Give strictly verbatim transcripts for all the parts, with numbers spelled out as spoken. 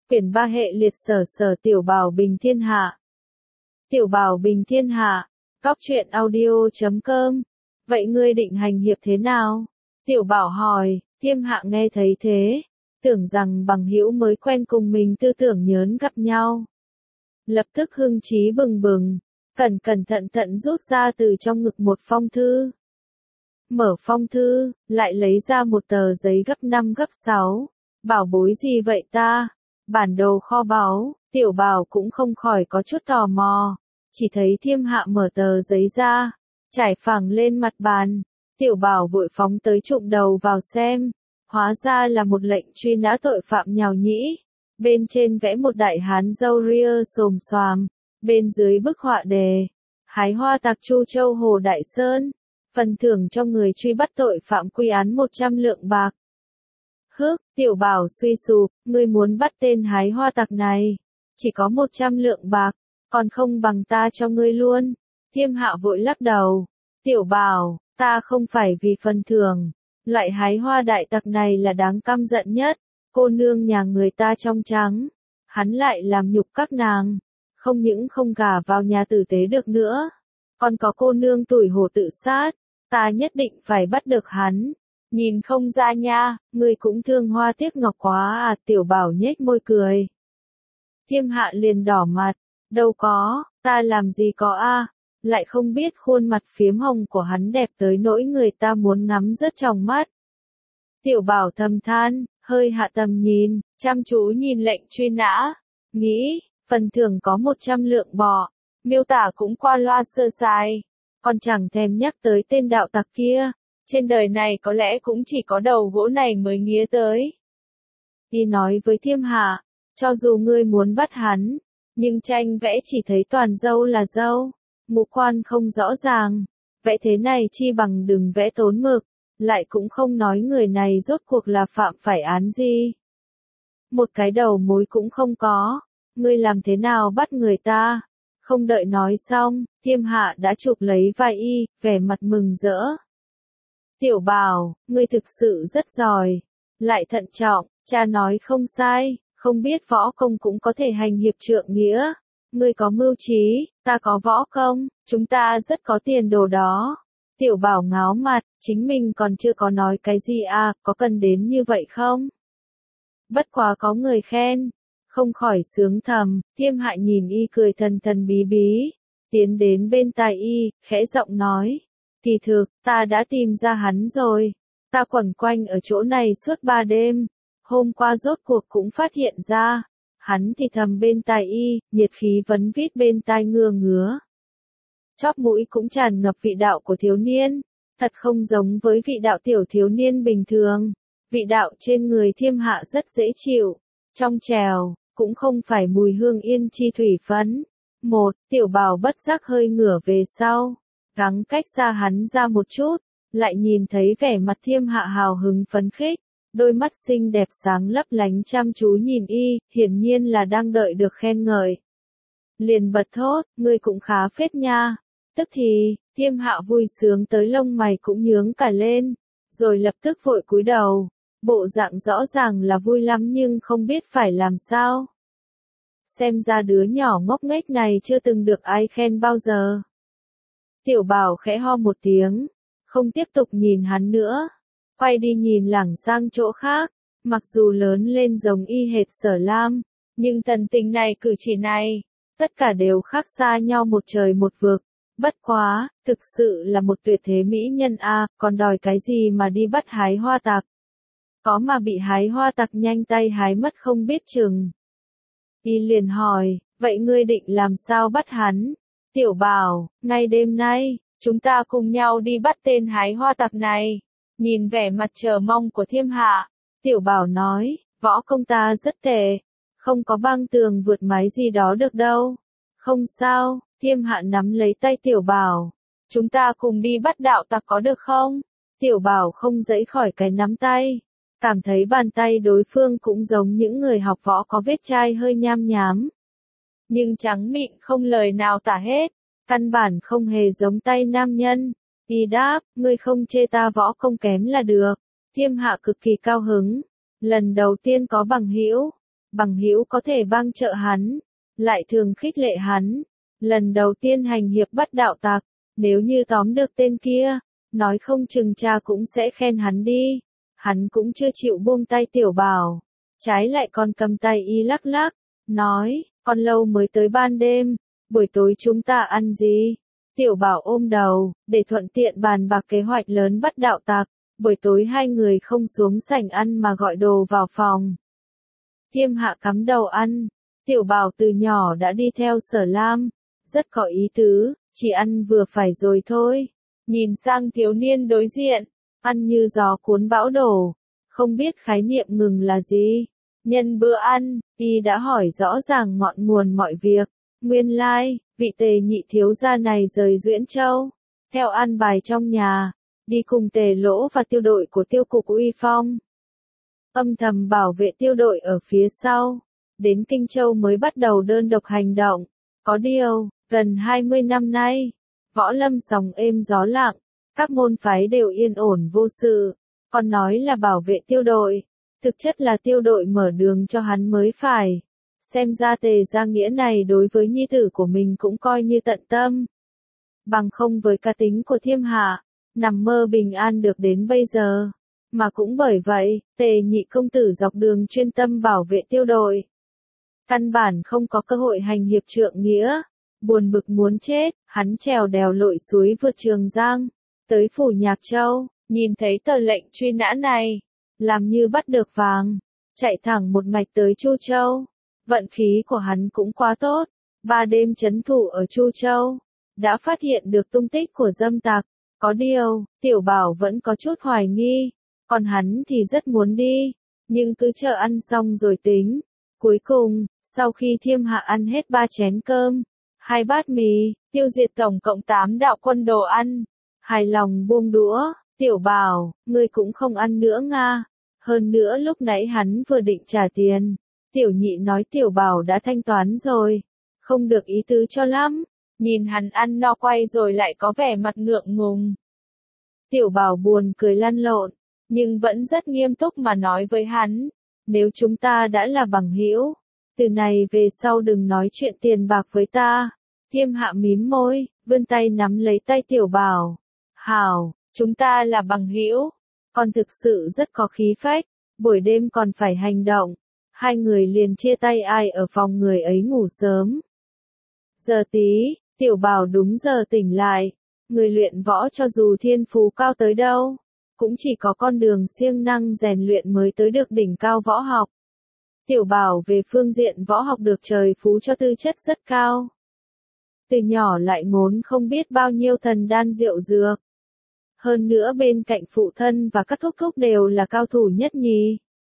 Quyển ba hệ liệt sở sở tiểu bảo bình thiên hạ. Tiểu bảo bình thiên hạ, góc truyện audio chấm com. Vậy ngươi định hành hiệp thế nào? Tiểu bảo hỏi, Thiêm Hạ nghe thấy thế, tưởng rằng bằng hữu mới quen cùng mình tư tưởng nhớn gặp nhau. Lập tức hưng trí bừng bừng, cẩn cẩn thận thận rút ra từ trong ngực một phong thư. Mở phong thư, lại lấy ra một tờ giấy gấp năm gấp sáu. Bảo bối gì vậy ta? Bản đồ kho báu. Tiểu bảo cũng không khỏi có chút tò mò. Chỉ thấy Thiêm Hạ mở tờ giấy ra, trải phẳng lên mặt bàn. Tiểu bảo vội phóng tới trụm đầu vào xem. Hóa ra là một lệnh truy nã tội phạm nhào nhĩ. Bên trên vẽ một đại hán râu ria xồm xoàm. Bên dưới bức họa đề, hái hoa tặc Chu Châu Hồ Đại Sơn. Phần thưởng cho người truy bắt tội phạm quy án một trăm lượng bạc. Hức, tiểu bảo suy sụp, ngươi muốn bắt tên hái hoa tặc này. Chỉ có một trăm lượng bạc, còn không bằng ta cho ngươi luôn. Thiêm Hạ vội lắc đầu. Tiểu bảo, ta không phải vì phần thưởng. Loại hái hoa đại tặc này là đáng căm giận nhất. Cô nương nhà người ta trong trắng. Hắn lại làm nhục các nàng. Không những không gả vào nhà tử tế được nữa. Còn có cô nương tuổi hổ tự sát. Ta nhất định phải bắt được hắn. Nhìn không ra nha, ngươi cũng thương hoa tiếc ngọc quá à. Tiểu bảo nhếch môi cười. Thiêm Hạ liền đỏ mặt. Đâu có, ta làm gì có a? Lại không biết khuôn mặt phiếm hồng của hắn đẹp tới nỗi người ta muốn ngắm rớt trong mắt. Tiểu bảo thầm than, hơi hạ tầm nhìn, chăm chú nhìn lệnh truy nã. Nghĩ, phần thưởng có một trăm lượng bọ. Miêu tả cũng qua loa sơ sài. Còn chẳng thèm nhắc tới tên đạo tặc kia. Trên đời này có lẽ cũng chỉ có đầu gỗ này mới nghía tới. Đi nói với Thiêm Hạ, cho dù ngươi muốn bắt hắn, nhưng tranh vẽ chỉ thấy toàn dâu là dâu, ngũ quan không rõ ràng, vẽ thế này chi bằng đừng vẽ tốn mực, lại cũng không nói người này rốt cuộc là phạm phải án gì. Một cái đầu mối cũng không có, ngươi làm thế nào bắt người ta? Không đợi nói xong, Thiêm Hạ đã chụp lấy vai y, vẻ mặt mừng rỡ. Tiểu bảo, ngươi thực sự rất giỏi, lại thận trọng, cha nói không sai, không biết võ công cũng có thể hành hiệp trượng nghĩa. Ngươi có mưu trí, ta có võ công, chúng ta rất có tiền đồ đó. Tiểu bảo ngáo mặt, chính mình còn chưa có nói cái gì à, có cần đến như vậy không? Bất quá có người khen, không khỏi sướng thầm. Thiêm Hạ nhìn y cười thần thần bí bí, tiến đến bên tai y, khẽ giọng nói. Kỳ thực, ta đã tìm ra hắn rồi. Ta quẩn quanh ở chỗ này suốt ba đêm. Hôm qua rốt cuộc cũng phát hiện ra. Hắn thì thầm bên tai y, nhiệt khí vấn vít bên tai ngừa ngứa. Chóp mũi cũng tràn ngập vị đạo của thiếu niên. Thật không giống với vị đạo tiểu thiếu niên bình thường. Vị đạo trên người Thiêm Hạ rất dễ chịu. Trong trèo, cũng không phải mùi hương yên chi thủy phấn. Một, tiểu bảo bất giác hơi ngửa về sau. Gắng cách xa hắn ra một chút, lại nhìn thấy vẻ mặt Thiêm Hạ hào hứng phấn khích, đôi mắt xinh đẹp sáng lấp lánh chăm chú nhìn y, hiển nhiên là đang đợi được khen ngợi. Liền bật thốt, ngươi cũng khá phết nha. Tức thì, Thiêm Hạ vui sướng tới lông mày cũng nhướng cả lên, rồi lập tức vội cúi đầu, bộ dạng rõ ràng là vui lắm nhưng không biết phải làm sao. Xem ra đứa nhỏ ngốc nghếch này chưa từng được ai khen bao giờ. Tiểu bảo khẽ ho một tiếng, không tiếp tục nhìn hắn nữa, quay đi nhìn lảng sang chỗ khác, mặc dù lớn lên giống y hệt Sở Lam, nhưng thần tình này cử chỉ này, tất cả đều khác xa nhau một trời một vực, bất quá, thực sự là một tuyệt thế mỹ nhân a, còn đòi cái gì mà đi bắt hái hoa tặc. Có mà bị hái hoa tặc nhanh tay hái mất không biết chừng. Y liền hỏi, vậy ngươi định làm sao bắt hắn? Tiểu bảo, ngay đêm nay, chúng ta cùng nhau đi bắt tên hái hoa tặc này. Nhìn vẻ mặt chờ mong của Thiêm Hạ, tiểu bảo nói, võ công ta rất tệ, không có băng tường vượt mái gì đó được đâu. Không sao, Thiêm Hạ nắm lấy tay tiểu bảo, chúng ta cùng đi bắt đạo tặc có được không? Tiểu bảo không giãy khỏi cái nắm tay, cảm thấy bàn tay đối phương cũng giống những người học võ có vết chai hơi nham nhám. Nhưng trắng mịn không lời nào tả hết, căn bản không hề giống tay nam nhân. Y đáp, ngươi không chê ta võ công kém là được. Thiêm Hạ cực kỳ cao hứng, lần đầu tiên có bằng hữu, Bằng hữu có thể bang trợ hắn, lại thường khích lệ hắn. Lần đầu tiên hành hiệp bắt đạo tặc, nếu như tóm được tên kia, nói không chừng cha cũng sẽ khen hắn đi. Hắn cũng chưa chịu buông tay Tiểu Bảo, trái lại còn cầm tay y lắc lắc, nói, còn lâu mới tới ban đêm, buổi tối chúng ta ăn gì? Tiểu Bảo ôm đầu, để thuận tiện bàn bạc kế hoạch lớn bắt đạo tặc, buổi tối hai người không xuống sảnh ăn mà gọi đồ vào phòng. Thiêm Hạ cắm đầu ăn, Tiểu Bảo từ nhỏ đã đi theo Sở Lam, rất có ý tứ, chỉ ăn vừa phải rồi thôi. Nhìn sang thiếu niên đối diện, ăn như gió cuốn bão đổ, không biết khái niệm ngừng là gì. Nhân bữa ăn, y đã hỏi rõ ràng ngọn nguồn mọi việc. Nguyên lai, like, vị Tề nhị thiếu gia này rời Duyễn Châu, theo an bài trong nhà, đi cùng Tề Lỗ và tiêu đội của tiêu cục Uy Phong. Âm thầm bảo vệ tiêu đội ở phía sau, đến Kinh Châu mới bắt đầu đơn độc hành động. Có điều, gần hai mươi năm nay, võ lâm sóng êm gió lặng, các môn phái đều yên ổn vô sự, còn nói là bảo vệ tiêu đội, thực chất là tiêu đội mở đường cho hắn mới phải. Xem ra Tề Gia Nghĩa này đối với nhi tử của mình cũng coi như tận tâm. Bằng không với cá tính của Thiêm Hạ, nằm mơ bình an được đến bây giờ. Mà cũng bởi vậy, Tề nhị công tử dọc đường chuyên tâm bảo vệ tiêu đội. Căn bản không có cơ hội hành hiệp trượng nghĩa. Buồn bực muốn chết, hắn trèo đèo lội suối vượt Trường Giang, tới phủ Nhạc Châu, nhìn thấy tờ lệnh truy nã này, làm như bắt được vàng, chạy thẳng một mạch tới Chu Châu. Vận khí của hắn cũng quá tốt, ba đêm trấn thủ ở Chu Châu, đã phát hiện được tung tích của dâm tặc. Có điều, Tiểu Bảo vẫn có chút hoài nghi, còn hắn thì rất muốn đi, nhưng cứ chờ ăn xong rồi tính. Cuối cùng, sau khi Thiêm Hạ ăn hết ba chén cơm, hai bát mì, tiêu diệt tổng cộng tám đạo quân đồ ăn, hài lòng buông đũa, Tiểu Bảo, ngươi cũng không ăn nữa nga. Hơn nữa lúc nãy hắn vừa định trả tiền, Tiểu Nhị nói Tiểu Bảo đã thanh toán rồi, không được ý tứ cho lắm, nhìn hắn ăn no quay rồi lại có vẻ mặt ngượng ngùng. Tiểu Bảo buồn cười lăn lộn, nhưng vẫn rất nghiêm túc mà nói với hắn, nếu chúng ta đã là bằng hữu, từ này về sau đừng nói chuyện tiền bạc với ta. Thiêm Hạ mím môi, vươn tay nắm lấy tay Tiểu Bảo. Hảo, chúng ta là bằng hữu, còn thực sự rất có khí phách, buổi đêm còn phải hành động. Hai người liền chia tay, ai ở phòng người ấy ngủ sớm. Giờ tí, Tiểu Bảo đúng giờ tỉnh lại, người luyện võ cho dù thiên phú cao tới đâu, cũng chỉ có con đường siêng năng rèn luyện mới tới được đỉnh cao võ học. Tiểu Bảo về phương diện võ học được trời phú cho tư chất rất cao. Từ nhỏ lại ngốn không biết bao nhiêu thần đan diệu dược. Hơn nữa bên cạnh phụ thân và các thúc thúc đều là cao thủ nhất nhì.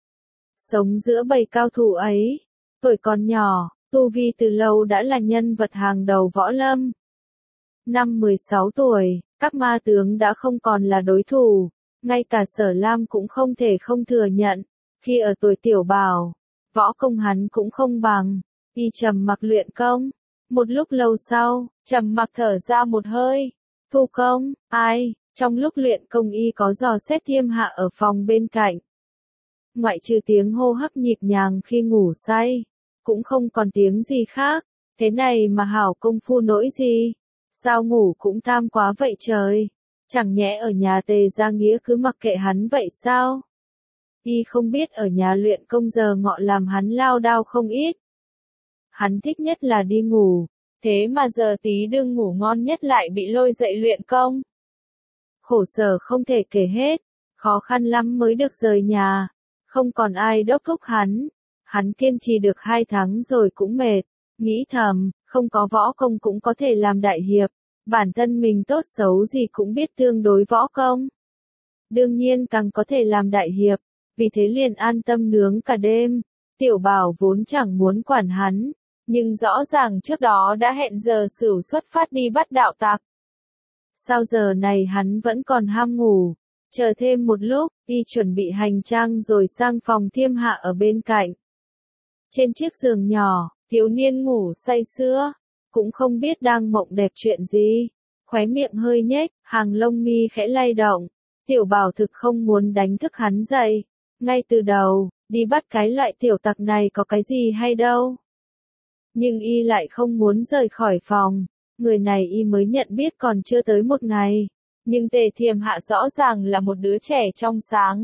Sống giữa bầy cao thủ ấy, tuổi còn nhỏ, tu vi từ lâu đã là nhân vật hàng đầu võ lâm. Năm mười sáu tuổi, các ma tướng đã không còn là đối thủ, ngay cả Sở Lam cũng không thể không thừa nhận, khi ở tuổi Tiểu Bảo, võ công hắn cũng không bằng, y trầm mặc luyện công. Một lúc lâu sau, trầm mặc thở ra một hơi, thu công, ai, trong lúc luyện công y có dò xét Thiêm Hạ ở phòng bên cạnh. Ngoại trừ tiếng hô hấp nhịp nhàng khi ngủ say, cũng không còn tiếng gì khác, thế này mà hảo công phu nỗi gì, sao ngủ cũng tham quá vậy trời, chẳng nhẽ ở nhà Tề Gia Nghĩa cứ mặc kệ hắn vậy sao? Y không biết ở nhà luyện công giờ ngọ làm hắn lao đao không ít. Hắn thích nhất là đi ngủ, thế mà giờ tí đương ngủ ngon nhất lại bị lôi dậy luyện công. Khổ sở không thể kể hết, khó khăn lắm mới được rời nhà, không còn ai đốc thúc hắn. Hắn kiên trì được hai tháng rồi cũng mệt, nghĩ thầm, không có võ công cũng có thể làm đại hiệp, bản thân mình tốt xấu gì cũng biết tương đối võ công. Đương nhiên càng có thể làm đại hiệp, vì thế liền an tâm nướng cả đêm. Tiểu Bảo vốn chẳng muốn quản hắn, nhưng rõ ràng trước đó đã hẹn giờ sửu xuất phát đi bắt đạo tặc. Sao giờ này hắn vẫn còn ham ngủ, chờ thêm một lúc, y chuẩn bị hành trang rồi sang phòng Thiêm Hạ ở bên cạnh. Trên chiếc giường nhỏ, thiếu niên ngủ say sưa, cũng không biết đang mộng đẹp chuyện gì, khóe miệng hơi nhếch, hàng lông mi khẽ lay động. Tiểu Bảo thực không muốn đánh thức hắn dậy, ngay từ đầu, đi bắt cái loại tiểu tặc này có cái gì hay đâu. Nhưng y lại không muốn rời khỏi phòng, người này y mới nhận biết còn chưa tới một ngày, nhưng Tề Thiềm Hạ rõ ràng là một đứa trẻ trong sáng.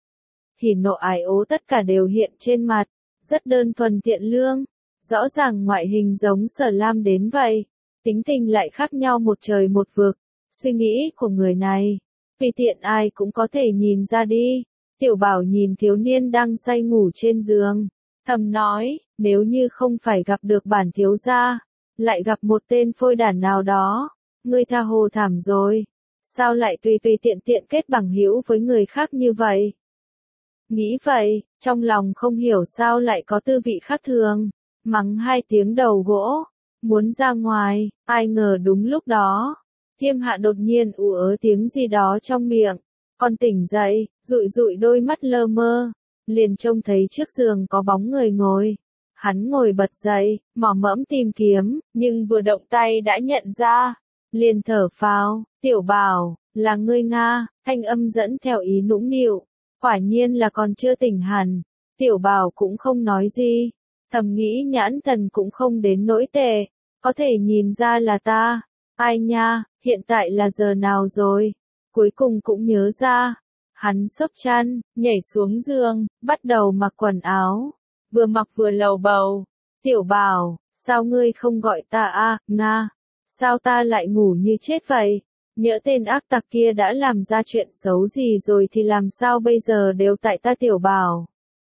Hỉ nộ ái ố tất cả đều hiện trên mặt, rất đơn thuần thiện lương, rõ ràng ngoại hình giống Sở Lam đến vậy, tính tình lại khác nhau một trời một vực, suy nghĩ của người này, tùy tiện ai cũng có thể nhìn ra đi. Tiểu Bảo nhìn thiếu niên đang say ngủ trên giường, thầm nói, nếu như không phải gặp được bản thiếu gia, lại gặp một tên phôi đản nào đó, ngươi tha hồ thảm rồi, sao lại tùy tùy tiện tiện kết bằng hữu với người khác như vậy? Nghĩ vậy, trong lòng không hiểu sao lại có tư vị khác thường, mắng hai tiếng đầu gỗ, muốn ra ngoài, ai ngờ đúng lúc đó, Thiêm Hạ đột nhiên ù ớ tiếng gì đó trong miệng, còn tỉnh dậy, dụi dụi đôi mắt lơ mơ, liền trông thấy trước giường có bóng người ngồi. Hắn ngồi bật dậy, mò mẫm tìm kiếm, nhưng vừa động tay đã nhận ra, liền thở phào, Tiểu Bảo, là ngươi Nga, thanh âm dẫn theo ý nũng nịu, quả nhiên là còn chưa tỉnh hẳn. Tiểu Bảo cũng không nói gì, thầm nghĩ nhãn thần cũng không đến nỗi tệ, có thể nhìn ra là ta. Ai nha, hiện tại là giờ nào rồi? Cuối cùng cũng nhớ ra. Hắn xốc chăn, nhảy xuống giường, bắt đầu mặc quần áo. Vừa mặc vừa lầu bầu. Tiểu Bảo, sao ngươi không gọi ta a, Nga? Sao ta lại ngủ như chết vậy? Nhỡ tên ác tặc kia đã làm ra chuyện xấu gì rồi thì làm sao bây giờ đều tại ta Tiểu Bảo?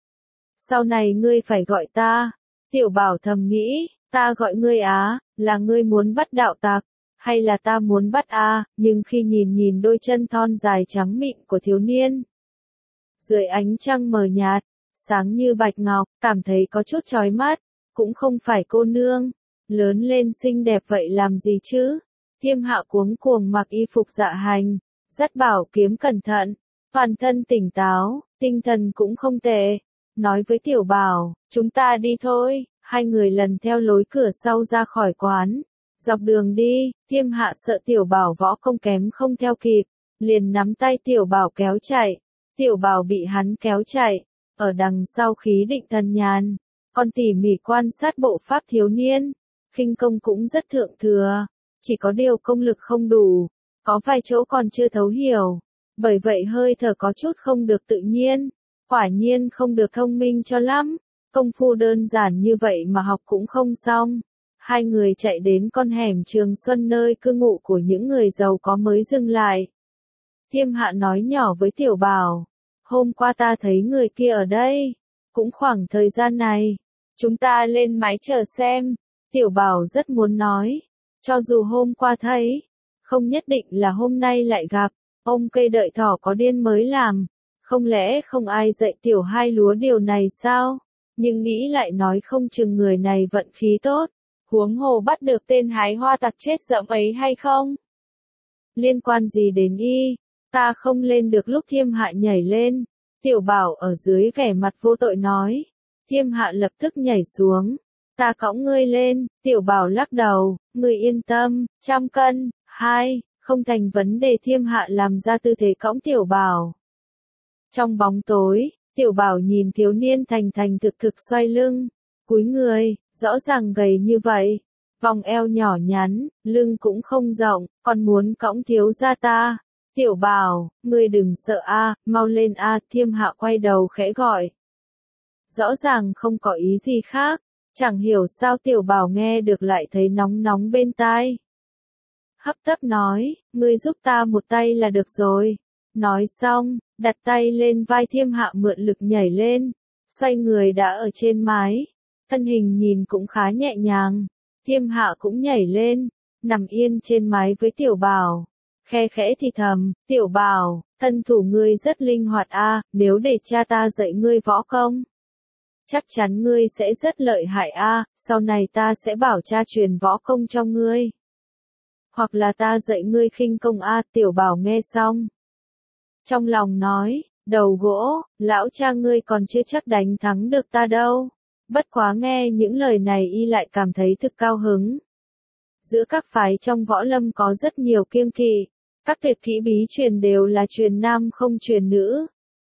Sau này ngươi phải gọi ta. Tiểu Bảo thầm nghĩ, ta gọi ngươi á, là ngươi muốn bắt đạo tặc, hay là ta muốn bắt a? Nhưng khi nhìn nhìn đôi chân thon dài trắng mịn của thiếu niên, dưới ánh trăng mờ nhạt, sáng như bạch ngọc, cảm thấy có chút chói mắt, cũng không phải cô nương, lớn lên xinh đẹp vậy làm gì chứ? Thiêm Hạ cuống cuồng mặc y phục dạ hành, dắt bảo kiếm cẩn thận, toàn thân tỉnh táo, tinh thần cũng không tệ, nói với Tiểu Bảo, chúng ta đi thôi. Hai người lần theo lối cửa sau ra khỏi quán, dọc đường đi, Thiêm Hạ sợ Tiểu Bảo võ công kém không theo kịp, liền nắm tay Tiểu Bảo kéo chạy. Tiểu Bảo bị hắn kéo chạy, ở đằng sau khí định thần nhàn, còn tỉ mỉ quan sát bộ pháp thiếu niên, khinh công cũng rất thượng thừa, chỉ có điều công lực không đủ, có vài chỗ còn chưa thấu hiểu, bởi vậy hơi thở có chút không được tự nhiên, quả nhiên không được thông minh cho lắm, công phu đơn giản như vậy mà học cũng không xong. Hai người chạy đến con hẻm Trường Xuân nơi cư ngụ của những người giàu có mới dừng lại. Thiêm Hạ nói nhỏ với Tiểu Bảo, hôm qua ta thấy người kia ở đây, cũng khoảng thời gian này, chúng ta lên máy chờ xem. Tiểu Bảo rất muốn nói, cho dù hôm qua thấy, không nhất định là hôm nay lại gặp, ông cây đợi thỏ có điên mới làm, không lẽ không ai dạy Tiểu Hai Lúa điều này sao? Nhưng nghĩ lại nói không chừng người này vận khí tốt, huống hồ bắt được tên hái hoa tặc chết dẫm ấy hay không? Liên quan gì đến y, ta không lên được. Lúc Thiêm Hạ nhảy lên, Tiểu Bảo ở dưới vẻ mặt vô tội nói, Thiêm Hạ lập tức nhảy xuống, ta cõng ngươi lên. Tiểu Bảo lắc đầu, ngươi yên tâm, trăm cân, hai, không thành vấn đề. Thiêm Hạ làm ra tư thế cõng Tiểu Bảo. Trong bóng tối, Tiểu Bảo nhìn thiếu niên thành thành thực thực xoay lưng, cúi người, rõ ràng gầy như vậy, vòng eo nhỏ nhắn, lưng cũng không rộng, còn muốn cõng thiếu gia ta. Tiểu Bảo, ngươi đừng sợ a, mau lên a. Thiêm Hạ quay đầu khẽ gọi. Rõ ràng không có ý gì khác, chẳng hiểu sao Tiểu Bảo nghe được lại thấy nóng nóng bên tai. Hấp tấp nói, ngươi giúp ta một tay là được rồi. Nói xong, đặt tay lên vai Thiêm Hạ mượn lực nhảy lên, xoay người đã ở trên mái, thân hình nhìn cũng khá nhẹ nhàng. Thiêm Hạ cũng nhảy lên, nằm yên trên mái với Tiểu Bảo, khe khẽ thì thầm, Tiểu Bảo, thân thủ ngươi rất linh hoạt a, nếu để cha ta dạy ngươi võ công, chắc chắn ngươi sẽ rất lợi hại a, sau này ta sẽ bảo cha truyền võ công cho ngươi. Hoặc là ta dạy ngươi khinh công a. Tiểu Bảo nghe xong, trong lòng nói, đầu gỗ, lão cha ngươi còn chưa chắc đánh thắng được ta đâu. Bất quá nghe những lời này y lại cảm thấy thực cao hứng. Giữa các phái trong võ lâm có rất nhiều kiêng kỵ, các tuyệt kỹ bí truyền đều là truyền nam không truyền nữ.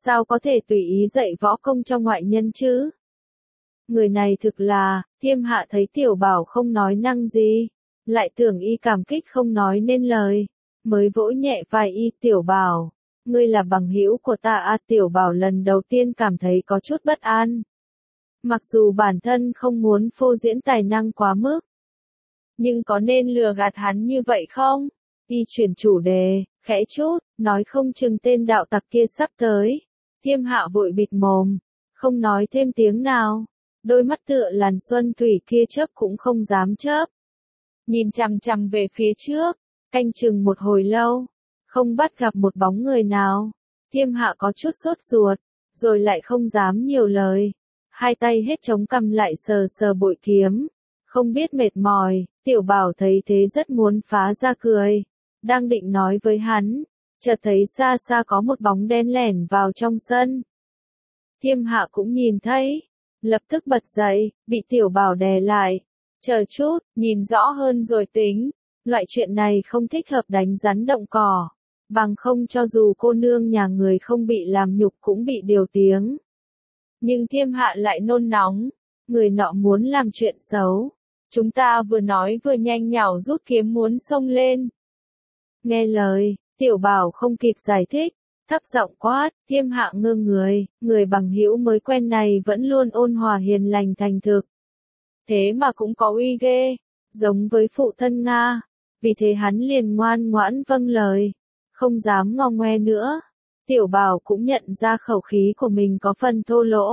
sao có thể tùy ý dạy võ công cho ngoại nhân chứ? Người này thực là, Thiêm Hạ thấy Tiểu Bảo không nói năng gì, lại tưởng y cảm kích không nói nên lời, mới vỗ nhẹ vai y. Tiểu Bảo, ngươi là bằng hữu của ta à? Tiểu Bảo lần đầu tiên cảm thấy có chút bất an. Mặc dù bản thân không muốn phô diễn tài năng quá mức, nhưng có nên lừa gạt hắn như vậy không? Y chuyển chủ đề, khẽ chút, nói không chừng tên đạo tặc kia sắp tới. Thiêm Hạ vội bịt mồm, không nói thêm tiếng nào. Đôi mắt tựa làn xuân thủy kia chớp cũng không dám chớp. Nhìn chằm chằm về phía trước, canh chừng một hồi lâu, không bắt gặp một bóng người nào. Thiêm Hạ có chút sốt ruột, rồi lại không dám nhiều lời. Hai tay hết chống cằm lại sờ sờ bội kiếm, không biết mệt mỏi. Tiểu Bảo thấy thế rất muốn phá ra cười, đang định nói với hắn, chợt thấy xa xa có một bóng đen lẻn vào trong sân. Thiêm Hạ cũng nhìn thấy, lập tức bật dậy, bị Tiểu Bảo đè lại. Chờ chút, nhìn rõ hơn rồi tính, loại chuyện này không thích hợp đánh rắn động cỏ, bằng không cho dù cô nương nhà người không bị làm nhục cũng bị điều tiếng. Nhưng Thiêm Hạ lại nôn nóng, người nọ muốn làm chuyện xấu. Chúng ta vừa nói vừa nhanh nhảu rút kiếm muốn xông lên. Nghe lời, Tiểu Bảo không kịp giải thích, thấp giọng quát. Thiêm Hạ ngơ người, người bằng hữu mới quen này vẫn luôn ôn hòa hiền lành thành thực. Thế mà cũng có uy ghê, giống với phụ thân Nga. Vì thế hắn liền ngoan ngoãn vâng lời, không dám ngò ngoe nữa. Tiểu Bảo cũng nhận ra khẩu khí của mình có phần thô lỗ.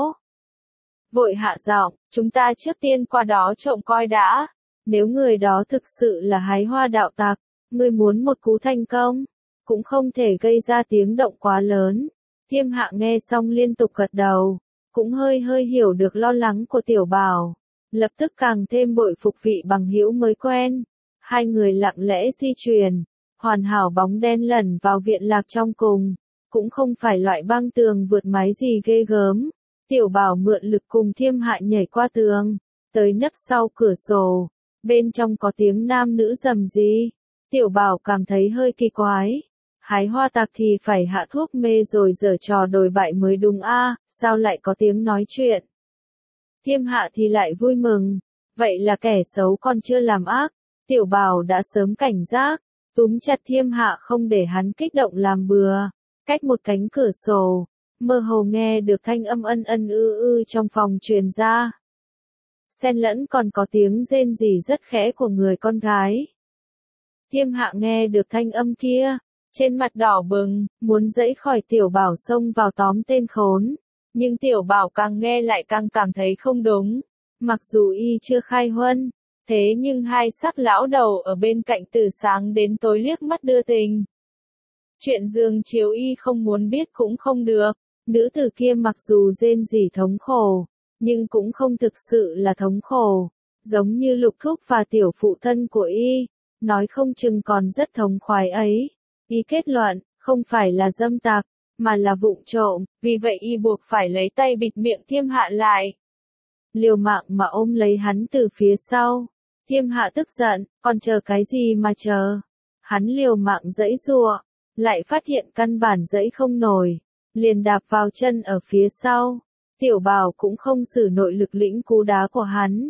Vội hạ giọng, chúng ta trước tiên qua đó trộm coi đã. Nếu người đó thực sự là hái hoa đạo tặc, ngươi muốn một cú thành công, cũng không thể gây ra tiếng động quá lớn. Thiêm Hạ nghe xong liên tục gật đầu, cũng hơi hơi hiểu được lo lắng của Tiểu Bảo, lập tức càng thêm bội phục vị bằng hữu mới quen. Hai người lặng lẽ di chuyển, hoàn hảo bóng đen lẩn vào viện lạc trong cùng, cũng không phải loại băng tường vượt mái gì ghê gớm. Tiểu Bảo mượn lực cùng Thiêm Hạ nhảy qua tường, tới nấp sau cửa sổ, bên trong có tiếng nam nữ rầm rì. Tiểu Bảo cảm thấy hơi kỳ quái, hái hoa tặc thì phải hạ thuốc mê rồi giở trò đồi bại mới đúng a, sao lại có tiếng nói chuyện. Thiêm Hạ thì lại vui mừng, vậy là kẻ xấu còn chưa làm ác. Tiểu Bảo đã sớm cảnh giác, túm chặt Thiêm Hạ không để hắn kích động làm bừa. Cách một cánh cửa sổ, mơ hồ nghe được thanh âm ân ân ư ư trong phòng truyền ra. Xen lẫn còn có tiếng rên rỉ rất khẽ của người con gái. Thiêm Hạ nghe được thanh âm kia, trên mặt đỏ bừng, muốn giãy khỏi Tiểu Bảo xông vào tóm tên khốn. Nhưng Tiểu Bảo càng nghe lại càng cảm thấy không đúng. Mặc dù y chưa khai huân, thế nhưng hai sắc lão đầu ở bên cạnh từ sáng đến tối liếc mắt đưa tình. Chuyện giường chiếu y không muốn biết cũng không được. Nữ tử kia mặc dù rên rỉ thống khổ, nhưng cũng không thực sự là thống khổ, giống như Lục Thúc và tiểu phụ thân của y, nói không chừng còn rất thống khoái ấy. Y kết luận, không phải là dâm tặc, mà là vụng trộm, vì vậy y buộc phải lấy tay bịt miệng Thiêm Hạ lại. Liều mạng mà ôm lấy hắn từ phía sau. Thiêm Hạ tức giận, còn chờ cái gì mà chờ. Hắn liều mạng giãy giụa, lại phát hiện căn bản giãy không nổi, liền đạp vào chân ở phía sau. Tiểu Bảo cũng không sử nội lực lĩnh cú đá của hắn.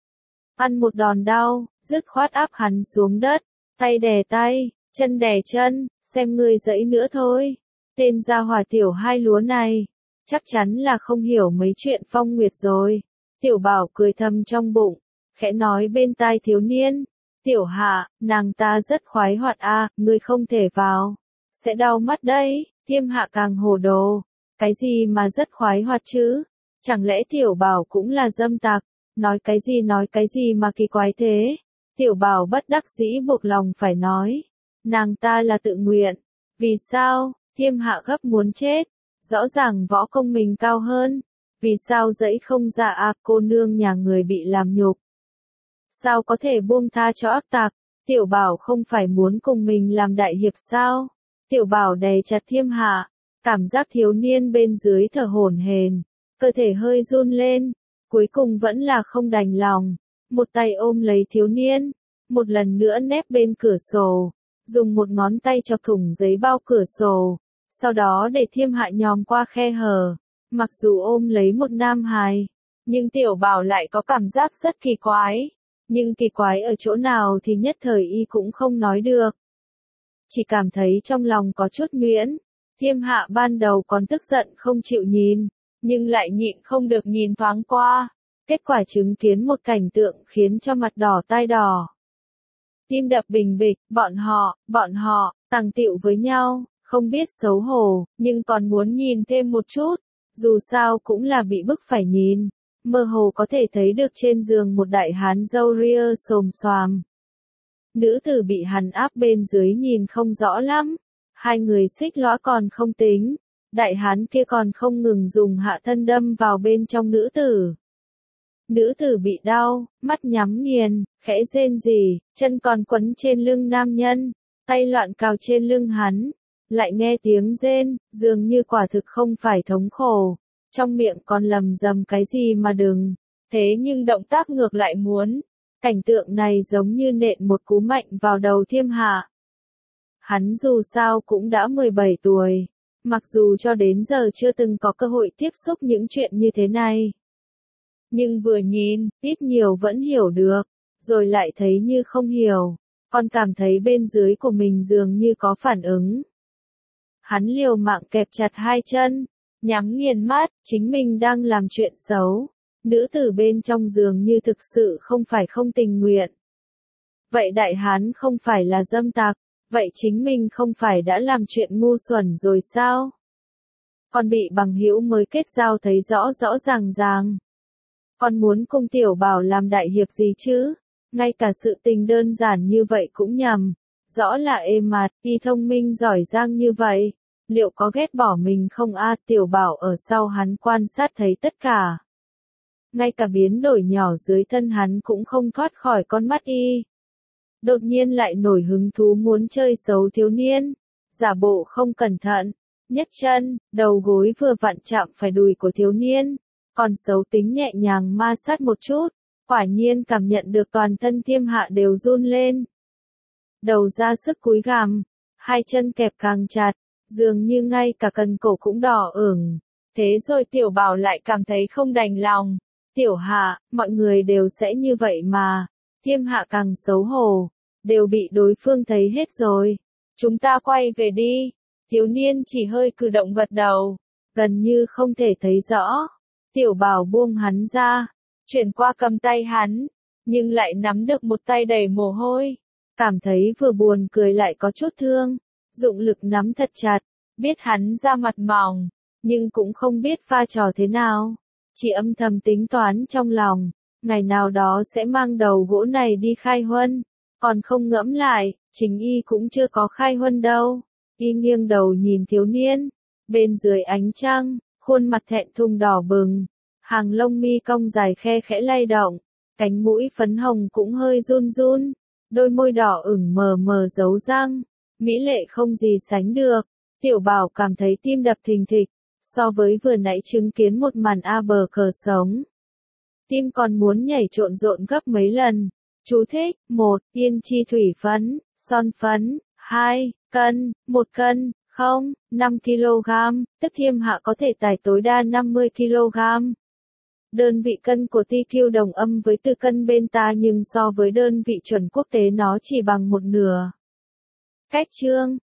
Ăn một đòn đau, dứt khoát áp hắn xuống đất, tay đè tay, chân đè chân, xem ngươi giãy nữa thôi. Tên gia hỏa tiểu hai lúa này, chắc chắn là không hiểu mấy chuyện phong nguyệt rồi. Tiểu Bảo cười thầm trong bụng, khẽ nói bên tai thiếu niên, Tiểu Hạ, nàng ta rất khoái hoạt a, ngươi không thể vào, sẽ đau mắt đấy. Thiêm Hạ càng hồ đồ, cái gì mà rất khoái hoạt chứ, chẳng lẽ Tiểu Bảo cũng là dâm tặc, nói cái gì nói cái gì mà kỳ quái thế. Tiểu Bảo bất đắc dĩ buộc lòng phải nói, nàng ta là tự nguyện. Vì sao? Thiêm Hạ gấp muốn chết, rõ ràng võ công mình cao hơn, vì sao giãy không ra a, cô nương nhà người bị làm nhục, sao có thể buông tha cho ác tặc. Tiểu Bảo không phải muốn cùng mình làm đại hiệp sao? Tiểu Bảo đè chặt Thiêm Hạ, cảm giác thiếu niên bên dưới thở hổn hển, cơ thể hơi run lên, cuối cùng vẫn là không đành lòng, một tay ôm lấy thiếu niên, một lần nữa nép bên cửa sổ, dùng một ngón tay chọc thủng giấy bao cửa sổ, sau đó để Thiêm Hạ nhòm qua khe hở. Mặc dù ôm lấy một nam hài, nhưng Tiểu Bảo lại có cảm giác rất kỳ quái. Nhưng kỳ quái ở chỗ nào thì nhất thời y cũng không nói được. Chỉ cảm thấy trong lòng có chút nhuyễn. Thiêm Hạ ban đầu còn tức giận không chịu nhìn, nhưng lại nhịn không được nhìn thoáng qua. Kết quả chứng kiến một cảnh tượng khiến cho mặt đỏ tai đỏ. Tim đập bình bịch, bọn họ, bọn họ, tàng tịu với nhau, không biết xấu hổ, nhưng còn muốn nhìn thêm một chút. Dù sao cũng là bị bức phải nhìn. Mơ hồ có thể thấy được trên giường một đại hán râu ria xồm xoàm. Nữ tử bị hắn áp bên dưới nhìn không rõ lắm. Hai người xích lõa còn không tính. Đại hán kia còn không ngừng dùng hạ thân đâm vào bên trong nữ tử. Nữ tử bị đau, mắt nhắm nghiền, khẽ rên rỉ, chân còn quấn trên lưng nam nhân, tay loạn cào trên lưng hắn. Lại nghe tiếng rên, dường như quả thực không phải thống khổ. Trong miệng còn lầm rầm cái gì mà đừng. Thế nhưng động tác ngược lại muốn. Cảnh tượng này giống như nện một cú mạnh vào đầu Thiêm Hạ. Hắn dù sao cũng đã mười bảy tuổi. Mặc dù cho đến giờ chưa từng có cơ hội tiếp xúc những chuyện như thế này. Nhưng vừa nhìn, ít nhiều vẫn hiểu được. Rồi lại thấy như không hiểu. Còn cảm thấy bên dưới của mình dường như có phản ứng. Hắn liều mạng kẹp chặt hai chân. Nhắm nghiền mắt, chính mình đang làm chuyện xấu. Nữ tử bên trong giường như thực sự không phải không tình nguyện. Vậy đại hán không phải là dâm tặc, vậy chính mình không phải đã làm chuyện ngu xuẩn rồi sao? Còn bị bằng hữu mới kết giao thấy rõ rõ ràng ràng. Còn muốn cùng Tiểu Bảo làm đại hiệp gì chứ? Ngay cả sự tình đơn giản như vậy cũng nhầm. Rõ là êm mặt, y thông minh giỏi giang như vậy. Liệu có ghét bỏ mình không a? Tiểu Bảo ở sau hắn quan sát thấy tất cả. Ngay cả biến đổi nhỏ dưới thân hắn cũng không thoát khỏi con mắt y. Đột nhiên lại nổi hứng thú muốn chơi xấu thiếu niên. Giả bộ không cẩn thận. Nhấc chân, đầu gối vừa vặn chạm phải đùi của thiếu niên. Còn xấu tính nhẹ nhàng ma sát một chút. Quả nhiên cảm nhận được toàn thân Thiêm Hạ đều run lên. Đầu ra sức cúi gằm. Hai chân kẹp càng chặt. Dường như ngay cả cần cổ cũng đỏ ửng. Thế rồi Tiểu Bảo lại cảm thấy không đành lòng. Tiểu Hạ, mọi người đều sẽ như vậy mà. Thiêm Hạ càng xấu hổ. Đều bị đối phương thấy hết rồi. Chúng ta quay về đi. Thiếu niên chỉ hơi cử động gật đầu. Gần như không thể thấy rõ. Tiểu Bảo buông hắn ra. Chuyển qua cầm tay hắn. Nhưng lại nắm được một tay đầy mồ hôi. Cảm thấy vừa buồn cười lại có chút thương. Dụng lực nắm thật chặt, biết hắn ra mặt mỏng, nhưng cũng không biết pha trò thế nào. Chỉ âm thầm tính toán trong lòng, ngày nào đó sẽ mang đầu gỗ này đi khai huân. Còn không ngẫm lại, chính y cũng chưa có khai huân đâu. Y nghiêng đầu nhìn thiếu niên, bên dưới ánh trăng, khuôn mặt thẹn thùng đỏ bừng, hàng lông mi cong dài khe khẽ lay động, cánh mũi phấn hồng cũng hơi run run, đôi môi đỏ ửng mờ mờ giấu răng. Mỹ lệ không gì sánh được. Tiểu Bảo cảm thấy tim đập thình thịch. So với vừa nãy chứng kiến một màn a bờ cờ sống. Tim còn muốn nhảy trộn rộn gấp mấy lần. Chú thích. một. Yên chi thủy phấn, son phấn. hai. Cân, một cân, không, năm ki lô gam. Tức Thiêm Hạ có thể tải tối đa năm mươi ki lô gam. Đơn vị cân của tê quy đồng âm với từ cân bên ta nhưng so với đơn vị chuẩn quốc tế nó chỉ bằng một nửa. Cách chương